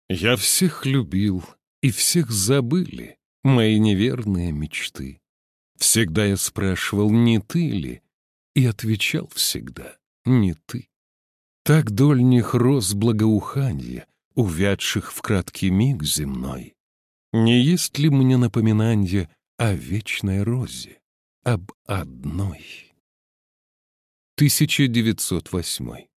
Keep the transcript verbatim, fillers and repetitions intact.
Я всех любил, и всех забыли мои неверные мечты. Всегда я спрашивал, не ты ли, и отвечал всегда, не ты. Так дольних роз благоуханье, увядших в краткий миг земной. Не есть ли мне напоминанье о вечной розе, об одной? тысяча девятьсот восьмой